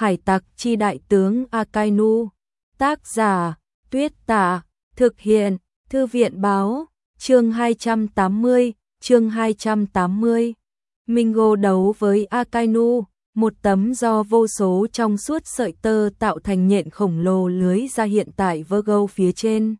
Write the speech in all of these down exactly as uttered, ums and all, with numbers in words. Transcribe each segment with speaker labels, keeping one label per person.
Speaker 1: Hải tặc chi đại tướng Akainu. Tác giả, Tuyết Tả. Thực hiện, Thư viện báo. Chương hai trăm tám mươi, chương hai trăm tám mươi. Mingo đấu với Akainu, một tấm do vô số trong suốt sợi tơ tạo thành nhện khổng lồ lưới ra hiện tại Virgo phía trên.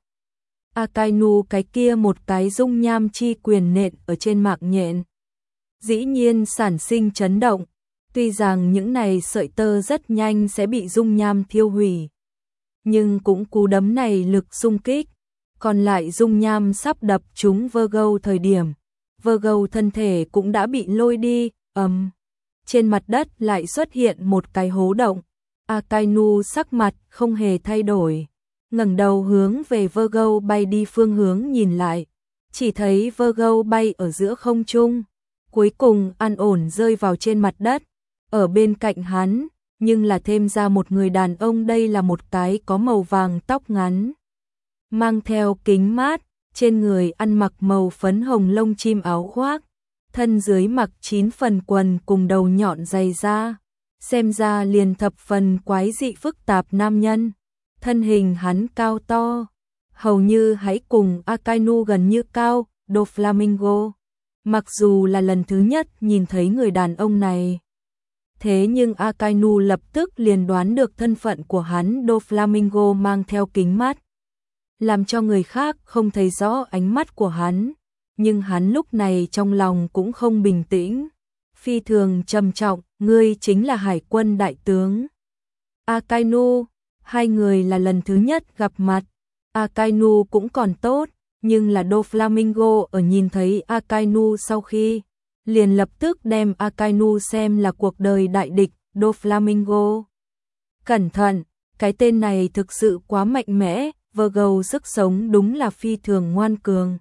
Speaker 1: Akainu cái kia một cái dung nham chi quyền nện ở trên mạng nhện. Dĩ nhiên sản sinh chấn động, tuy rằng những này sợi tơ rất nhanh sẽ bị dung nham thiêu hủy. Nhưng cũng cú đấm này lực xung kích, còn lại dung nham sắp đập trúng Virgo thời điểm. Virgo thân thể cũng đã bị lôi đi, ầm. Um, trên mặt đất lại xuất hiện một cái hố động. Akainu sắc mặt không hề thay đổi, ngẩng đầu hướng về Virgo bay đi phương hướng nhìn lại, chỉ thấy Virgo bay ở giữa không trung, cuối cùng an ổn rơi vào trên mặt đất. Ở bên cạnh hắn, nhưng là thêm ra một người đàn ông, đây là một cái có màu vàng tóc ngắn, mang theo kính mát, trên người ăn mặc màu phấn hồng lông chim áo khoác, thân dưới mặc chín phần quần cùng đầu nhọn dày da, xem ra liền thập phần quái dị phức tạp nam nhân. Thân hình hắn cao to, hầu như hãy cùng Akainu gần như cao, Doflamingo. Mặc dù là lần thứ nhất nhìn thấy người đàn ông này, thế nhưng Akainu lập tức liền đoán được thân phận của hắn. Doflamingo mang theo kính mắt, làm cho người khác không thấy rõ ánh mắt của hắn, nhưng hắn lúc này trong lòng cũng không bình tĩnh, phi thường trầm trọng. Ngươi chính là Hải quân đại tướng Akainu. Hai người là lần thứ nhất gặp mặt, Akainu cũng còn tốt, nhưng là Doflamingo ở nhìn thấy Akainu sau khi, liền lập tức đem Akainu xem là cuộc đời đại địch. Doflamingo, cẩn thận, cái tên này thực sự quá mạnh mẽ, Virgo sức sống đúng là phi thường ngoan cường.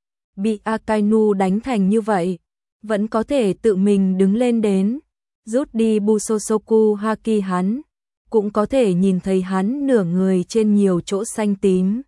Speaker 1: Bị Akainu đánh thành như vậy, vẫn có thể tự mình đứng lên đến, rút đi Busosoku Haki hắn, cũng có thể nhìn thấy hắn nửa người trên nhiều chỗ xanh tím.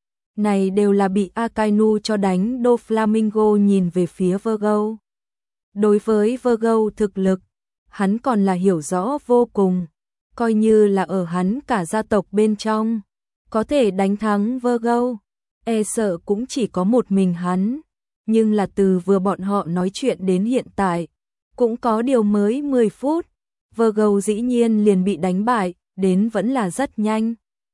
Speaker 1: Này đều là bị Akainu cho đánh. Doflamingo nhìn về phía Virgo. Đối với Virgo thực lực, hắn còn là hiểu rõ vô cùng, coi như là ở hắn cả gia tộc bên trong, có thể đánh thắng Virgo, e sợ cũng chỉ có một mình hắn. Nhưng là từ vừa bọn họ nói chuyện đến hiện tại, cũng có điều mới mười phút, Virgo dĩ nhiên liền bị đánh bại, đến vẫn là rất nhanh.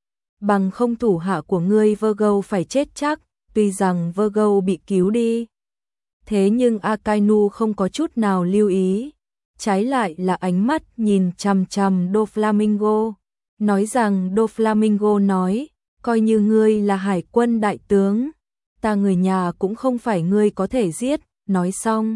Speaker 1: Bằng không thủ hạ của ngươi Virgo phải chết chắc, tuy rằng Virgo bị cứu đi. Thế nhưng Akainu không có chút nào lưu ý, trái lại là ánh mắt nhìn chằm chằm Doflamingo, nói rằng Doflamingo nói, coi như ngươi là hải quân đại tướng, ta người nhà cũng không phải ngươi có thể giết. Nói xong,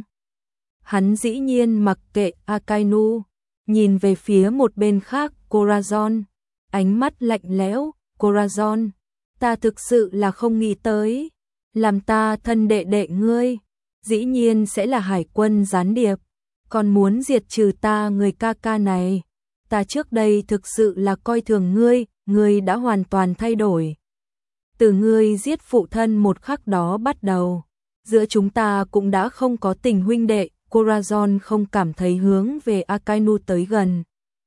Speaker 1: hắn dĩ nhiên mặc kệ Akainu, nhìn về phía một bên khác. Corazon, ánh mắt lạnh lẽo. Corazon, ta thực sự là không nghĩ tới, làm ta thân đệ đệ ngươi, dĩ nhiên sẽ là hải quân gián điệp, còn muốn diệt trừ ta người ca ca này. Ta trước đây thực sự là coi thường ngươi, ngươi đã hoàn toàn thay đổi. Từ ngươi giết phụ thân một khắc đó bắt đầu, giữa chúng ta cũng đã không có tình huynh đệ. Corazon không cảm thấy hướng về Akainu tới gần.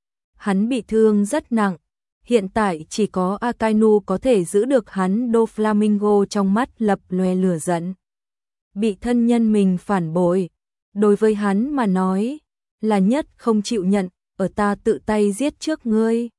Speaker 1: Hắn bị thương rất nặng, hiện tại chỉ có Akainu có thể giữ được hắn. Doflamingo trong mắt lập lòe lửa giận. Bị thân nhân mình phản bội, đối với hắn mà nói, là nhất không chịu nhận, ở ta tự tay giết trước ngươi.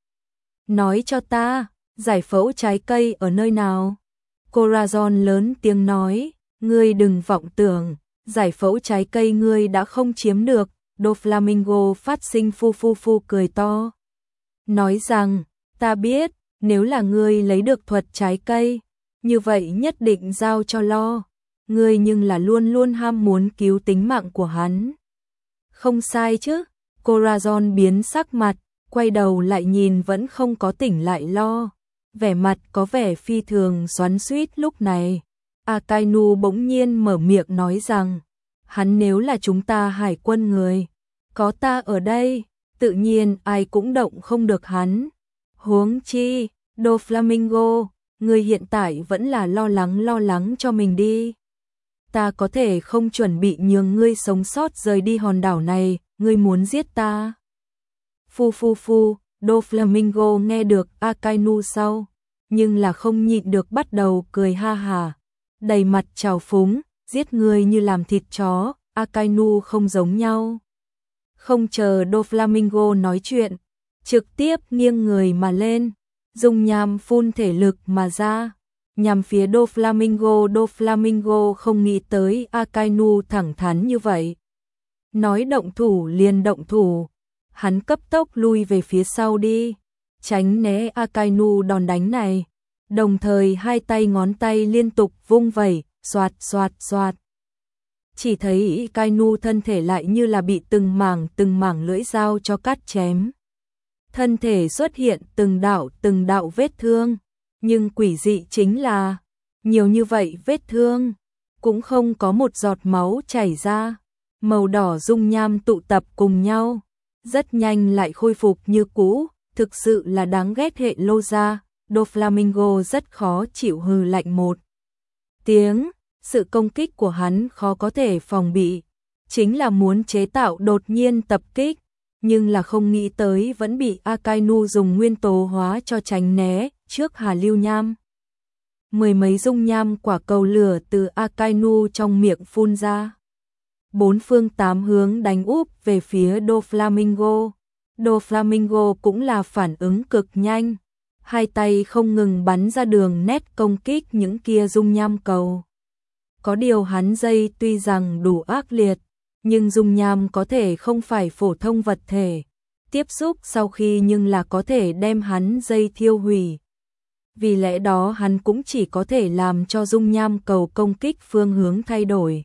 Speaker 1: Nói cho ta, giải phẫu trái cây ở nơi nào? Corazon lớn tiếng nói, ngươi đừng vọng tưởng, giải phẫu trái cây ngươi đã không chiếm được. Doflamingo phát sinh phu phu phu cười to, nói rằng, ta biết, nếu là ngươi lấy được thuật trái cây, như vậy nhất định giao cho Lo, ngươi nhưng là luôn luôn ham muốn cứu tính mạng của hắn. Không sai chứ? Corazon biến sắc mặt, quay đầu lại nhìn vẫn không có tỉnh lại Lo, vẻ mặt có vẻ phi thường xoắn xuýt. Lúc này, Akainu bỗng nhiên mở miệng nói rằng, hắn nếu là chúng ta hải quân người, có ta ở đây, tự nhiên ai cũng động không được hắn. Huống chi, Doflamingo, ngươi hiện tại vẫn là lo lắng lo lắng cho mình đi. Ta có thể không chuẩn bị nhường ngươi sống sót rời đi hòn đảo này, ngươi muốn giết ta. Phu phu phu, Doflamingo nghe được Akainu sau, nhưng là không nhịn được bắt đầu cười ha hà, đầy mặt trào phúng, giết người như làm thịt chó, Akainu không giống nhau. Không chờ Doflamingo nói chuyện, trực tiếp nghiêng người mà lên, dùng nham phun thể lực mà ra, nhằm phía Doflamingo. Doflamingo không nghĩ tới Akainu thẳng thắn như vậy. Nói động thủ liền động thủ, hắn cấp tốc lui về phía sau đi, tránh né Akainu đòn đánh này, đồng thời hai tay ngón tay liên tục vung vẩy, xoạt xoạt xoạt. Chỉ thấy Akainu thân thể lại như là bị từng mảng từng mảng lưỡi dao cho cắt chém. Thân thể xuất hiện từng đạo từng đạo vết thương, nhưng quỷ dị chính là, nhiều như vậy vết thương, cũng không có một giọt máu chảy ra, màu đỏ dung nham tụ tập cùng nhau, rất nhanh lại khôi phục như cũ, thực sự là đáng ghét. Hệ lô ra, Doflamingo rất khó chịu hừ lạnh một tiếng, sự công kích của hắn khó có thể phòng bị, chính là muốn chế tạo đột nhiên tập kích, nhưng là không nghĩ tới vẫn bị Akainu dùng nguyên tố hóa cho tránh né trước hà lưu nham. Mười mấy dung nham quả cầu lửa từ Akainu trong miệng phun ra, bốn phương tám hướng đánh úp về phía Doflamingo. Doflamingo cũng là phản ứng cực nhanh, hai tay không ngừng bắn ra đường nét công kích những kia dung nham cầu. Có điều hắn dây tuy rằng đủ ác liệt, nhưng dung nham có thể không phải phổ thông vật thể, tiếp xúc sau khi nhưng là có thể đem hắn dây thiêu hủy. Vì lẽ đó hắn cũng chỉ có thể làm cho dung nham cầu công kích phương hướng thay đổi,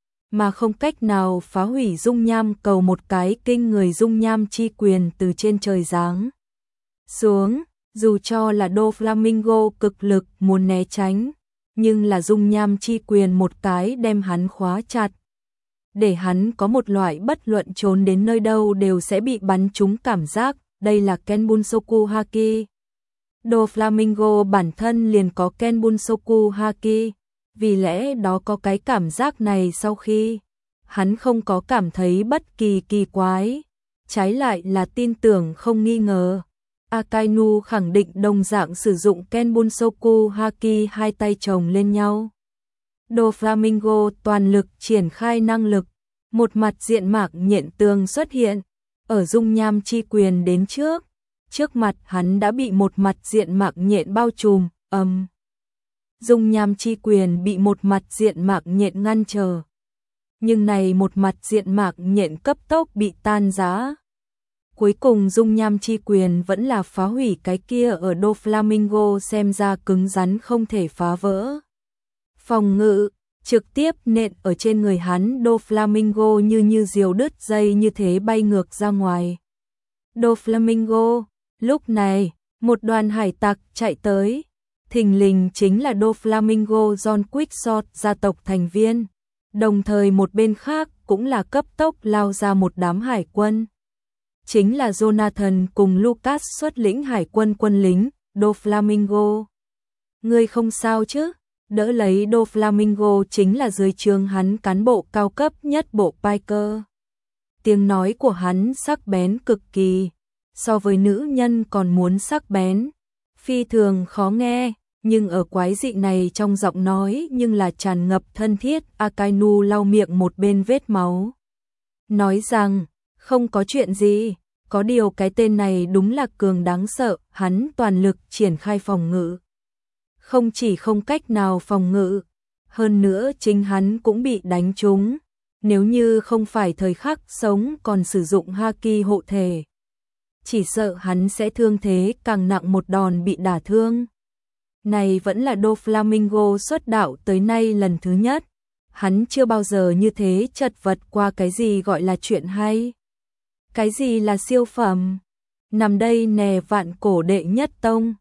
Speaker 1: mà không cách nào phá hủy dung nham cầu. Một cái kinh người dung nham chi quyền từ trên trời giáng xuống, dù cho là Doflamingo cực lực muốn né tránh, nhưng là dung nham chi quyền một cái đem hắn khóa chặt, để hắn có một loại bất luận trốn đến nơi đâu đều sẽ bị bắn trúng cảm giác. Đây là Kenbunsoku Haki. Doflamingo bản thân liền có Kenbunsoku Haki, vì lẽ đó có cái cảm giác này sau khi hắn không có cảm thấy bất kỳ kỳ quái, trái lại là tin tưởng không nghi ngờ. Akainu khẳng định đồng dạng sử dụng Kenbunsoku Haki, hai tay chồng lên nhau. Doflamingo toàn lực triển khai năng lực, một mặt diện mạc nhện tường xuất hiện, ở dung nham chi quyền đến trước, trước mặt hắn đã bị một mặt diện mạc nhện bao trùm, ầm. Um. Dung nham chi quyền bị một mặt diện mạc nhện ngăn trở. Nhưng này một mặt diện mạc nhện cấp tốc bị tan rã. Cuối cùng dung nham chi quyền vẫn là phá hủy cái kia ở Doflamingo xem ra cứng rắn không thể phá vỡ. Phòng ngự, trực tiếp nện ở trên người hắn. Doflamingo như như diều đứt dây như thế bay ngược ra ngoài. Doflamingo, lúc này, một đoàn hải tặc chạy tới. Thình lình chính là Doflamingo John Quickshot gia tộc thành viên. Đồng thời một bên khác cũng là cấp tốc lao ra một đám hải quân. Chính là Jonathan cùng Lucas xuất lĩnh hải quân quân lính. Doflamingo, ngươi không sao chứ? Đỡ lấy Doflamingo chính là dưới trướng hắn cán bộ cao cấp nhất bộ Piker. Tiếng nói của hắn sắc bén cực kỳ, so với nữ nhân còn muốn sắc bén, phi thường khó nghe, nhưng ở quái dị này trong giọng nói nhưng là tràn ngập thân thiết. Akainu lau miệng một bên vết máu, nói rằng, không có chuyện gì, có điều cái tên này đúng là cường đáng sợ. Hắn toàn lực triển khai phòng ngự, không chỉ không cách nào phòng ngự, hơn nữa chính hắn cũng bị đánh trúng. Nếu như không phải thời khắc sống còn sử dụng Haki hộ thể, chỉ sợ hắn sẽ thương thế càng nặng, một đòn bị đả thương. Này vẫn là Doflamingo xuất đạo tới nay lần thứ nhất, hắn chưa bao giờ như thế chật vật qua. Cái gì gọi là chuyện hay? Cái gì là siêu phẩm? Nằm đây nè, vạn cổ đệ nhất tông,